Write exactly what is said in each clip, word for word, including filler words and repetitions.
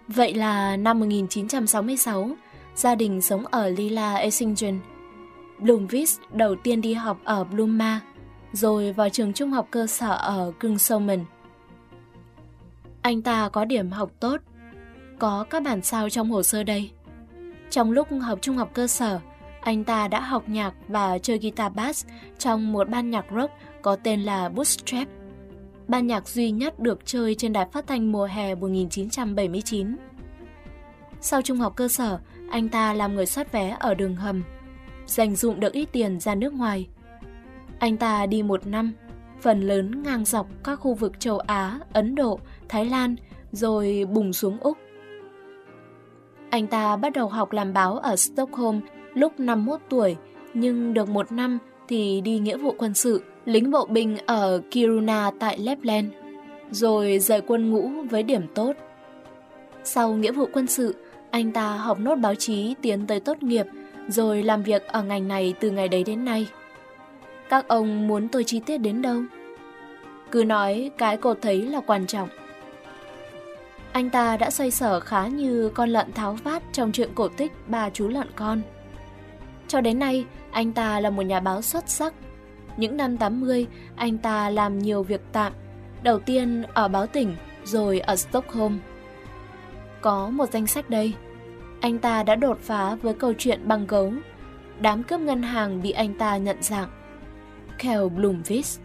Vậy là năm một nghìn chín trăm sáu mươi sáu, gia đình sống ở Lilla Essingen. Blomqvist đầu tiên đi học ở Blomma, rồi vào trường trung học cơ sở ở Kungsholmen. Anh ta có điểm học tốt, có các bản sao trong hồ sơ đây. Trong lúc học trung học cơ sở, anh ta đã học nhạc và chơi guitar bass trong một ban nhạc rock có tên là Bootstrap, ban nhạc duy nhất được chơi trên đài phát thanh mùa hè một nghìn chín trăm bảy mươi chín. Sau trung học cơ sở, anh ta làm người soát vé ở đường hầm, dành dụm được ít tiền ra nước ngoài. Anh ta đi một năm, phần lớn ngang dọc các khu vực châu Á, Ấn Độ, Thái Lan, rồi bùng xuống Úc. Anh ta bắt đầu học làm báo ở Stockholm lúc năm mươi mốt tuổi, nhưng được một năm thì đi nghĩa vụ quân sự, lính bộ binh ở Kiruna tại Lapland, rồi rời quân ngũ với điểm tốt. Sau nghĩa vụ quân sự, anh ta học nốt báo chí tiến tới tốt nghiệp, rồi làm việc ở ngành này từ ngày đấy đến nay. Các ông muốn tôi chi tiết đến đâu? Cứ nói cái cô thấy là quan trọng. Anh ta đã xoay sở khá như con lợn tháo vát trong chuyện cổ tích Ba chú lợn con. Cho đến nay, anh ta là một nhà báo xuất sắc. Những năm tám mươi, anh ta làm nhiều việc tạm, đầu tiên ở báo tỉnh, rồi ở Stockholm. Có một danh sách đây. Anh ta đã đột phá với câu chuyện băng gấu. Đám cướp ngân hàng bị anh ta nhận dạng. Kjell Blomqvist.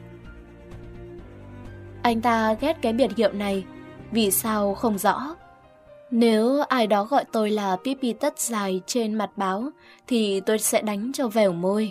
Anh ta ghét cái biệt hiệu này. Vì sao không rõ. Nếu ai đó gọi tôi là Pippi tất dài trên mặt báo thì tôi sẽ đánh cho vèo môi.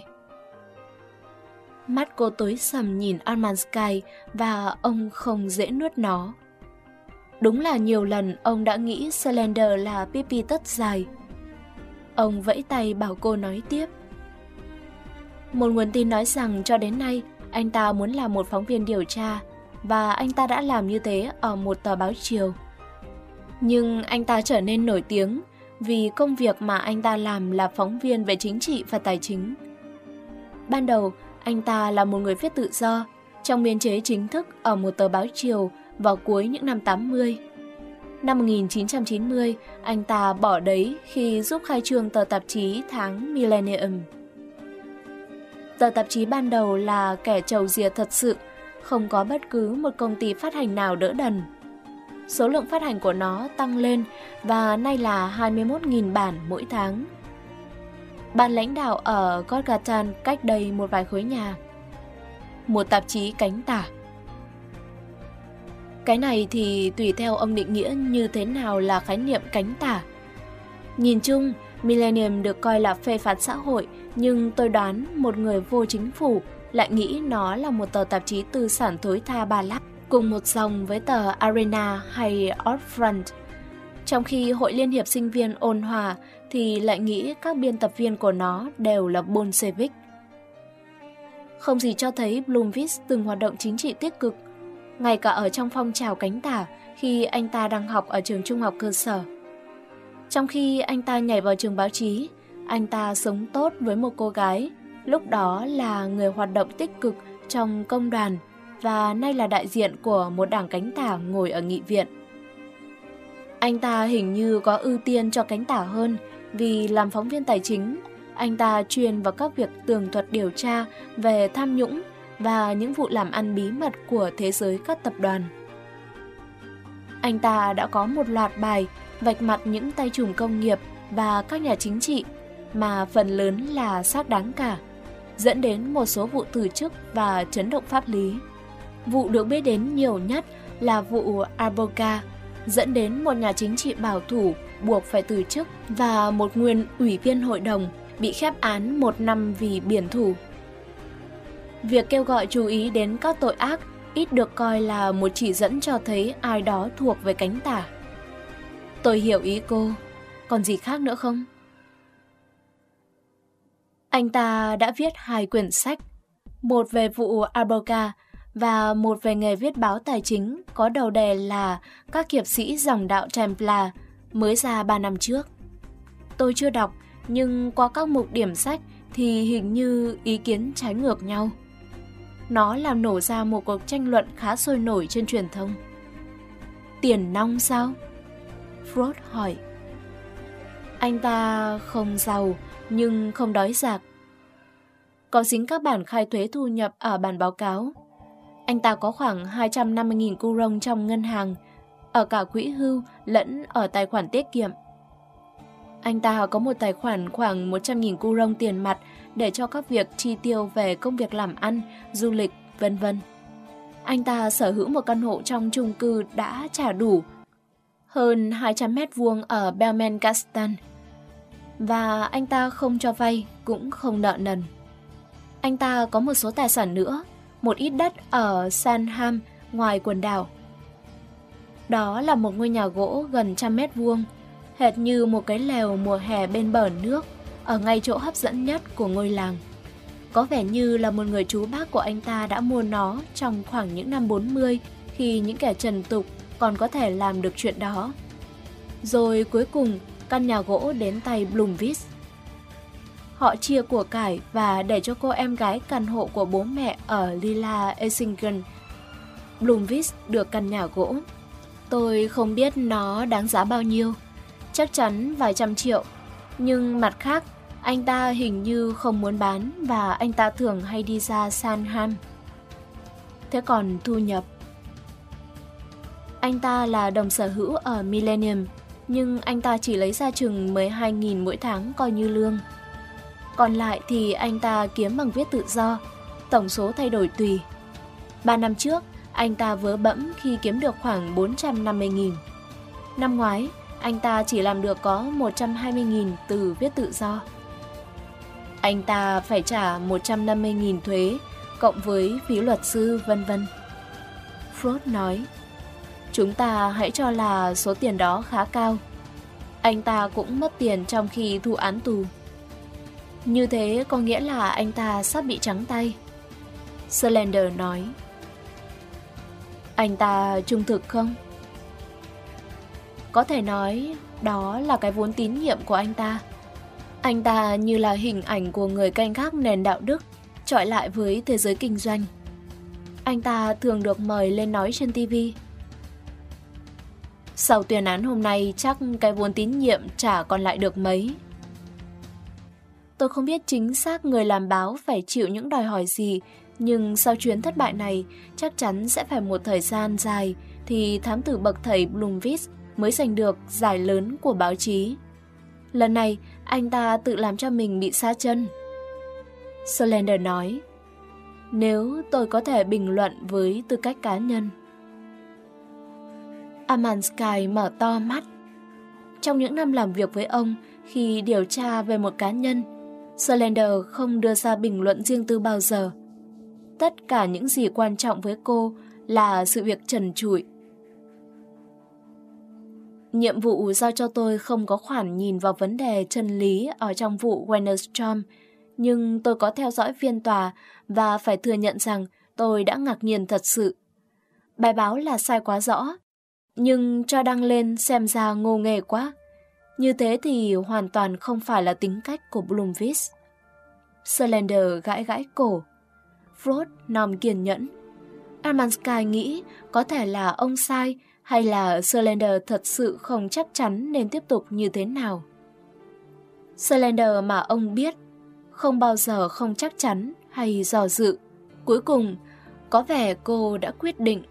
Mắt cô tối sầm nhìn Armansky và ông không dễ nuốt nó. Đúng là nhiều lần ông đã nghĩ Slender là Pippi tất dài. Ông vẫy tay bảo cô nói tiếp. Một nguồn tin nói rằng cho đến nay anh ta muốn làm một phóng viên điều tra, và anh ta đã làm như thế ở một tờ báo chiều. Nhưng anh ta trở nên nổi tiếng vì công việc mà anh ta làm là phóng viên về chính trị và tài chính. Ban đầu, anh ta là một người viết tự do trong biên chế chính thức ở một tờ báo chiều vào cuối những năm tám mươi. Năm một nghìn chín trăm chín mươi, anh ta bỏ đấy khi giúp khai trương tờ tạp chí tháng Millennium. Tờ tạp chí ban đầu là kẻ trầu dìa thật sự, không có bất cứ một công ty phát hành nào đỡ đần. Số lượng phát hành của nó tăng lên và nay là hai mươi mốt nghìn bản mỗi tháng. Ban lãnh đạo ở Godgatan cách đây một vài khối nhà. Một tạp chí cánh tả. Cái này thì tùy theo ông định nghĩa như thế nào là khái niệm cánh tả. Nhìn chung, Millennium được coi là phê phán xã hội, nhưng tôi đoán một người vô chính phủ lại nghĩ nó là một tờ tạp chí tư sản thối tha ba lắc, cùng một dòng với tờ Arena hay Outfront. Trong khi Hội Liên hiệp Sinh viên ôn hòa thì lại nghĩ các biên tập viên của nó đều là Bolshevik. Không gì cho thấy Blomqvist từng hoạt động chính trị tích cực, ngay cả ở trong phong trào cánh tả khi anh ta đang học ở trường trung học cơ sở. Trong khi anh ta nhảy vào trường báo chí, anh ta sống tốt với một cô gái, lúc đó là người hoạt động tích cực trong công đoàn và nay là đại diện của một đảng cánh tả ngồi ở nghị viện. Anh ta hình như có ưu tiên cho cánh tả hơn vì làm phóng viên tài chính, anh ta chuyên vào các việc tường thuật điều tra về tham nhũng và những vụ làm ăn bí mật của thế giới các tập đoàn. Anh ta đã có một loạt bài vạch mặt những tay trùm công nghiệp và các nhà chính trị mà phần lớn là xác đáng cả, dẫn đến một số vụ từ chức và chấn động pháp lý. Vụ được biết đến nhiều nhất là vụ Arboga, dẫn đến một nhà chính trị bảo thủ buộc phải từ chức và một nguyên ủy viên hội đồng bị khép án một năm vì biển thủ. Việc kêu gọi chú ý đến các tội ác ít được coi là một chỉ dẫn cho thấy ai đó thuộc về cánh tả. Tôi hiểu ý cô, còn gì khác nữa không? Anh ta đã viết hai quyển sách, một về vụ Arboga và một về nghề viết báo tài chính có đầu đề là Các hiệp sĩ dòng đạo Templar, mới ra ba năm trước. Tôi chưa đọc, nhưng qua các mục điểm sách thì hình như ý kiến trái ngược nhau. Nó làm nổ ra một cuộc tranh luận khá sôi nổi trên truyền thông. Tiền nong sao? Frost hỏi. Anh ta không giàu nhưng không đói rạc. Có dính các bản khai thuế thu nhập ở bản báo cáo. Anh ta có khoảng hai trăm năm mươi nghìn coron trong ngân hàng, ở cả quỹ hưu lẫn ở tài khoản tiết kiệm. Anh ta có một tài khoản khoảng một trăm nghìn coron tiền mặt để cho các việc chi tiêu về công việc làm ăn, du lịch, vân vân. Anh ta sở hữu một căn hộ trong chung cư đã trả đủ hơn hai trăm mét vuông ở Belmont-Castan. Và anh ta không cho vay, cũng không nợ nần. Anh ta có một số tài sản nữa, một ít đất ở Sandham ngoài quần đảo. Đó là một ngôi nhà gỗ gần trăm mét vuông, hệt như một cái lều mùa hè bên bờ nước, ở ngay chỗ hấp dẫn nhất của ngôi làng. Có vẻ như là một người chú bác của anh ta đã mua nó trong khoảng những năm bốn mươi, khi những kẻ trần tục còn có thể làm được chuyện đó. Rồi cuối cùng, căn nhà gỗ đến tay Bloomfield. Họ chia của cải và để cho cô em gái căn hộ của bố mẹ ở Lilla Essingen. Bloomfield được căn nhà gỗ. Tôi không biết nó đáng giá bao nhiêu, chắc chắn vài trăm triệu. Nhưng mặt khác, anh ta hình như không muốn bán và anh ta thường hay đi ra Sandham. Thế còn thu nhập? Anh ta là đồng sở hữu ở Millennium, nhưng anh ta chỉ lấy ra chừng mười hai nghìn mỗi tháng coi như lương. Còn lại thì anh ta kiếm bằng viết tự do, tổng số thay đổi tùy. Ba năm trước, anh ta vớ bẫm khi kiếm được khoảng bốn trăm năm mươi nghìn. Năm ngoái, anh ta chỉ làm được có một trăm hai mươi nghìn từ viết tự do. Anh ta phải trả một trăm năm mươi nghìn thuế, cộng với phí luật sư, vân vân. Frost nói, chúng ta hãy cho là số tiền đó khá cao. Anh ta cũng mất tiền trong khi thụ án tù. Như thế có nghĩa là anh ta sắp bị trắng tay. Slender nói. Anh ta trung thực không? Có thể nói đó là cái vốn tín nhiệm của anh ta. Anh ta như là hình ảnh của người canh gác nền đạo đức, chọi lại với thế giới kinh doanh. Anh ta thường được mời lên nói trên ti vi. Sau tuyên án hôm nay chắc cái vốn tín nhiệm chả còn lại được mấy. Tôi không biết chính xác người làm báo phải chịu những đòi hỏi gì, nhưng sau chuyến thất bại này chắc chắn sẽ phải một thời gian dài thì thám tử bậc thầy Bloomfield mới giành được giải lớn của báo chí. Lần này anh ta tự làm cho mình bị sa chân. Slender nói, nếu tôi có thể bình luận với tư cách cá nhân. Armansky mở to mắt. Trong những năm làm việc với ông, khi điều tra về một cá nhân, Slender không đưa ra bình luận riêng tư bao giờ. Tất cả những gì quan trọng với cô là sự việc trần trụi. Nhiệm vụ giao cho tôi không có khoản nhìn vào vấn đề chân lý ở trong vụ Wennerstrom, nhưng tôi có theo dõi phiên tòa và phải thừa nhận rằng tôi đã ngạc nhiên thật sự. Bài báo là sai quá rõ, nhưng cho đăng lên xem ra ngô nghê quá. Như thế thì hoàn toàn không phải là tính cách của Bloomfield. Slender gãi gãi cổ. Frost nòm kiên nhẫn. Armansky nghĩ có thể là ông sai hay là Slender thật sự không chắc chắn nên tiếp tục như thế nào. Slender mà ông biết không bao giờ không chắc chắn hay dò dự. Cuối cùng, có vẻ cô đã quyết định.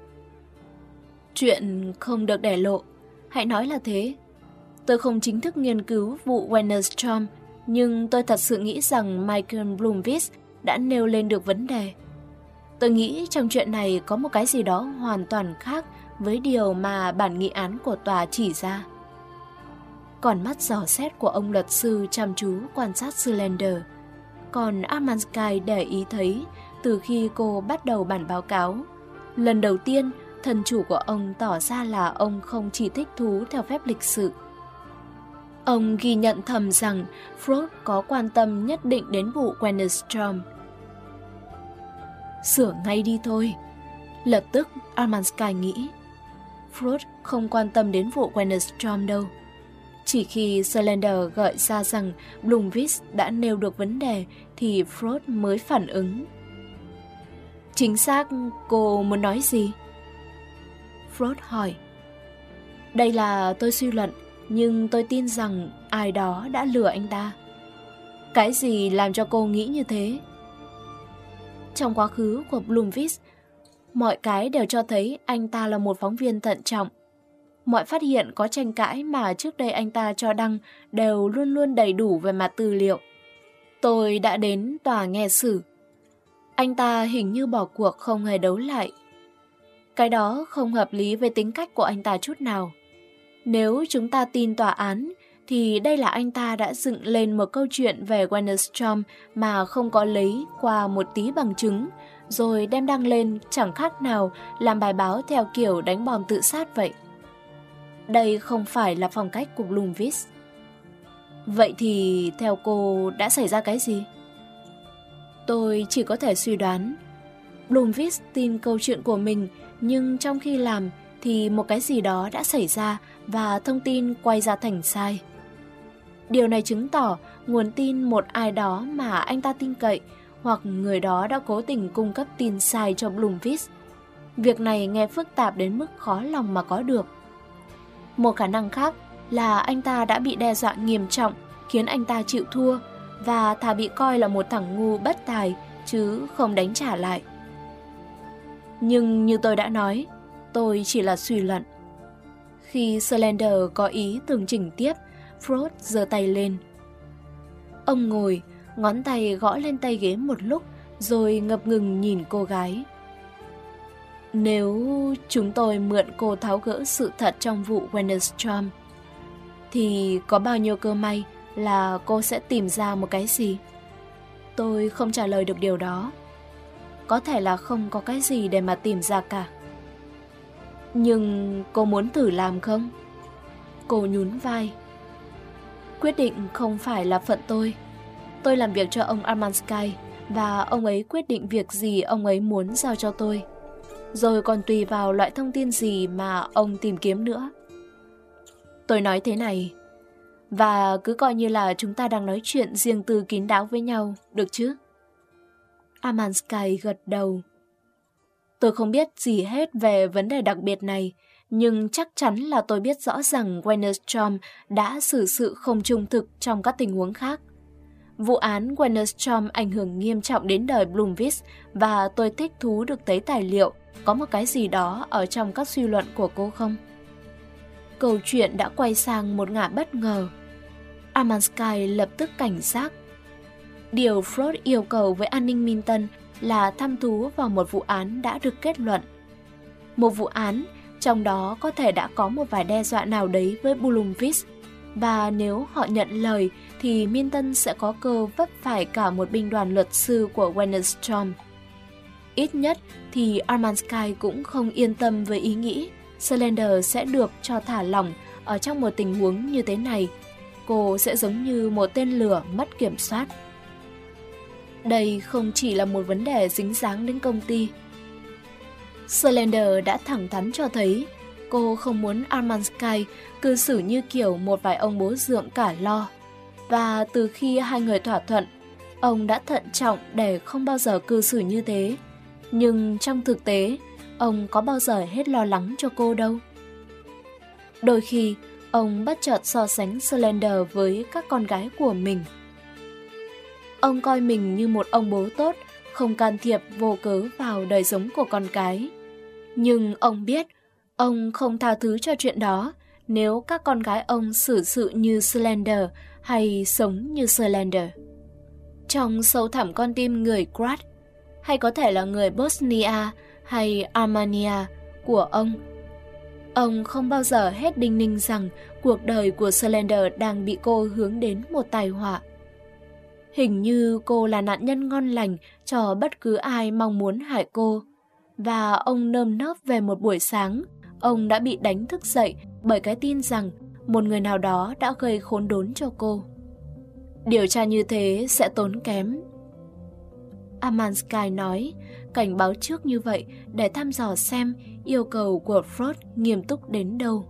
Chuyện không được để lộ, hãy nói là thế. Tôi không chính thức nghiên cứu vụ Wennerstrom, nhưng tôi thật sự nghĩ rằng Michael Bloomfield đã nêu lên được vấn đề. Tôi nghĩ trong chuyện này có một cái gì đó hoàn toàn khác với điều mà bản nghị án của tòa chỉ ra. Còn mắt dò xét của ông luật sư chăm chú quan sát Slender. Còn Armansky để ý thấy từ khi cô bắt đầu bản báo cáo, lần đầu tiên thân chủ của ông tỏ ra là ông không chỉ thích thú theo phép lịch sự. Ông ghi nhận thầm rằng Frost có quan tâm nhất định đến vụ Wennerstrom. Sửa ngay đi thôi. Lập tức Armansky nghĩ. Frost không quan tâm đến vụ Wennerstrom đâu. Chỉ khi Slender gợi ra rằng Bloomfield đã nêu được vấn đề thì Frost mới phản ứng. Chính xác cô muốn nói gì? Frost hỏi. Đây là tôi suy luận, nhưng tôi tin rằng ai đó đã lừa anh ta. Cái gì làm cho cô nghĩ như thế? Trong quá khứ của Bloomfield, mọi cái đều cho thấy anh ta là một phóng viên thận trọng. Mọi phát hiện có tranh cãi mà trước đây anh ta cho đăng đều luôn luôn đầy đủ về mặt tư liệu. Tôi đã đến tòa nghe xử. Anh ta hình như bỏ cuộc không hề đấu lại. Cái đó không hợp lý với tính cách của anh ta chút nào. Nếu chúng ta tin tòa án, thì đây là anh ta đã dựng lên một câu chuyện về Wennerstrom mà không có lấy qua một tí bằng chứng, rồi đem đăng lên chẳng khác nào làm bài báo theo kiểu đánh bom tự sát vậy. Đây không phải là phong cách của Bloomfield. Vậy thì theo cô đã xảy ra cái gì? Tôi chỉ có thể suy đoán. Bloomfield tin câu chuyện của mình, nhưng trong khi làm thì một cái gì đó đã xảy ra và thông tin quay ra thành sai. Điều này chứng tỏ nguồn tin một ai đó mà anh ta tin cậy, hoặc người đó đã cố tình cung cấp tin sai cho Bloomfield. Việc này nghe phức tạp đến mức khó lòng mà có được. Một khả năng khác là anh ta đã bị đe dọa nghiêm trọng, khiến anh ta chịu thua, và thà bị coi là một thằng ngu bất tài, chứ không đánh trả lại. Nhưng như tôi đã nói, tôi chỉ là suy luận. Khi Slender có ý tường trình tiếp, Frost giơ tay lên. Ông ngồi, ngón tay gõ lên tay ghế một lúc, rồi ngập ngừng nhìn cô gái. Nếu chúng tôi mượn cô tháo gỡ sự thật trong vụ Wennerstrom, thì có bao nhiêu cơ may là cô sẽ tìm ra một cái gì? Tôi không trả lời được điều đó. Có thể là không có cái gì để mà tìm ra cả. Nhưng cô muốn thử làm không? Cô nhún vai. Quyết định không phải là phận tôi. Tôi làm việc cho ông Armansky, và ông ấy quyết định việc gì ông ấy muốn giao cho tôi. Rồi còn tùy vào loại thông tin gì mà ông tìm kiếm nữa. Tôi nói thế này, và cứ coi như là chúng ta đang nói chuyện riêng tư kín đáo với nhau, được chứ? Armansky gật đầu. Tôi không biết gì hết về vấn đề đặc biệt này, nhưng chắc chắn là tôi biết rõ rằng Wennerstrom đã xử sự không trung thực trong các tình huống khác. Vụ án Wennerstrom ảnh hưởng nghiêm trọng đến đời Bloomfield, và tôi thích thú được thấy tài liệu có một cái gì đó ở trong các suy luận của cô không? Câu chuyện đã quay sang một ngả bất ngờ. Armansky lập tức cảnh giác. Điều Frost yêu cầu với an ninh Minton là thăm thú vào một vụ án đã được kết luận. Một vụ án trong đó có thể đã có một vài đe dọa nào đấy với Bloomfield, và nếu họ nhận lời thì Minton sẽ có cơ vấp phải cả một binh đoàn luật sư của Wennerstrom. Ít nhất thì Armansky cũng không yên tâm với ý nghĩ Slender sẽ được cho thả lỏng ở trong một tình huống như thế này. Cô sẽ giống như một tên lửa mất kiểm soát. Đây không chỉ là một vấn đề dính dáng đến công ty. Slender đã thẳng thắn cho thấy cô không muốn Armansky cư xử như kiểu một vài ông bố dượng cả lo. Và từ khi hai người thỏa thuận, ông đã thận trọng để không bao giờ cư xử như thế. Nhưng trong thực tế, ông có bao giờ hết lo lắng cho cô đâu. Đôi khi, ông bất chợt so sánh Slender với các con gái của mình. Ông coi mình như một ông bố tốt, không can thiệp vô cớ vào đời sống của con cái. Nhưng ông biết, ông không tha thứ cho chuyện đó nếu các con gái ông xử sự như Slender hay sống như Slender. Trong sâu thẳm con tim người Krat, hay có thể là người Bosnia hay Armenia của ông, ông không bao giờ hết đinh ninh rằng cuộc đời của Slender đang bị cô hướng đến một tai họa. Hình như cô là nạn nhân ngon lành cho bất cứ ai mong muốn hại cô. Và ông nơm nớp về một buổi sáng, ông đã bị đánh thức dậy bởi cái tin rằng một người nào đó đã gây khốn đốn cho cô. Điều tra như thế sẽ tốn kém. Armansky nói, cảnh báo trước như vậy để thăm dò xem yêu cầu của Frost nghiêm túc đến đâu.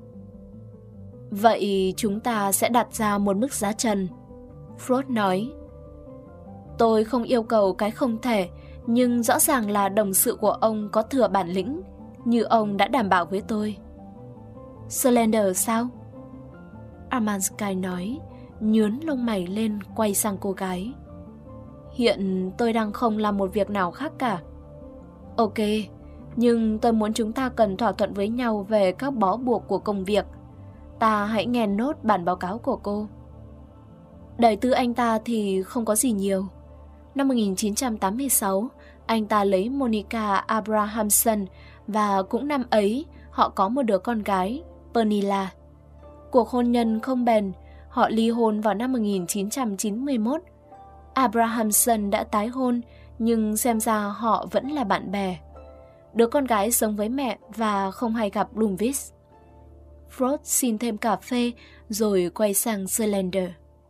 Vậy chúng ta sẽ đặt ra một mức giá trần. Frost nói. Tôi không yêu cầu cái không thể, nhưng rõ ràng là đồng sự của ông có thừa bản lĩnh, như ông đã đảm bảo với tôi. Slender sao? Armansky nói, nhướn lông mày lên quay sang cô gái. Hiện tôi đang không làm một việc nào khác cả. Ok, nhưng tôi muốn chúng ta cần thỏa thuận với nhau về các bó buộc của công việc. Ta hãy nghe nốt bản báo cáo của cô. Đời tư anh ta thì không có gì nhiều. Năm một nghìn chín trăm tám mươi sáu, anh ta lấy Monica Abrahamson và cũng năm ấy họ có một đứa con gái, Pernilla. Cuộc hôn nhân không bền, họ ly hôn vào năm một nghìn chín trăm chín mươi mốt. Abrahamson đã tái hôn, nhưng xem ra họ vẫn là bạn bè. Đứa con gái sống với mẹ và không hay gặp Blomqvist. Frost xin thêm cà phê rồi quay sang Slender.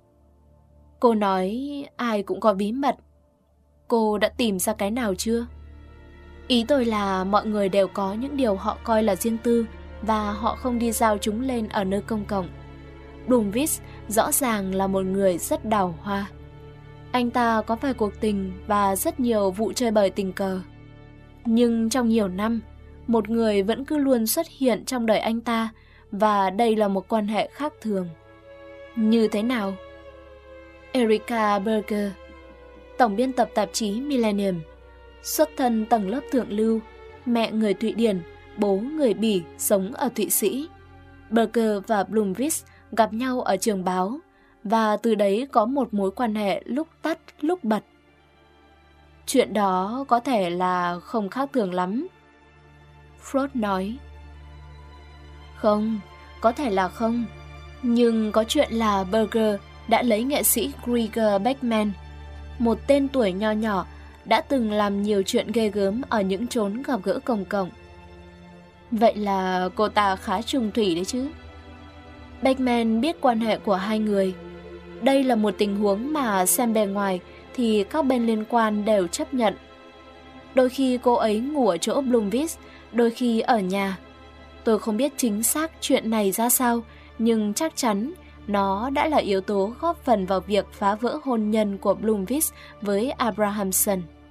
Cô nói ai cũng có bí mật. Cô đã tìm ra cái nào chưa? Ý tôi là mọi người đều có những điều họ coi là riêng tư và họ không đi giao chúng lên ở nơi công cộng. Blomqvist rõ ràng là một người rất đào hoa. Anh ta có vài cuộc tình và rất nhiều vụ chơi bời tình cờ. Nhưng trong nhiều năm, một người vẫn cứ luôn xuất hiện trong đời anh ta và đây là một quan hệ khác thường. Như thế nào? Erika Berger, tổng biên tập tạp chí Millennium, xuất thân tầng lớp thượng lưu, mẹ người Thụy Điển, bố người Bỉ, sống ở Thụy Sĩ. Berger và Blomqvist gặp nhau ở trường báo và từ đấy có một mối quan hệ lúc tắt lúc bật. Chuyện đó có thể là không khác thường lắm. Frost nói. Không, có thể là không. Nhưng có chuyện là Berger đã lấy nghệ sĩ Gregor Beckman, một tên tuổi nho nhỏ, đã từng làm nhiều chuyện ghê gớm ở những chốn gặp gỡ công cộng. Vậy là cô ta khá trùng thủy đấy chứ. Beckman biết quan hệ của hai người. Đây là một tình huống mà xem bề ngoài thì các bên liên quan đều chấp nhận. Đôi khi cô ấy ngủ ở chỗ Blomqvist, đôi khi ở nhà. Tôi không biết chính xác chuyện này ra sao, nhưng chắc chắn nó đã là yếu tố góp phần vào việc phá vỡ hôn nhân của Blomqvist với Abrahamson.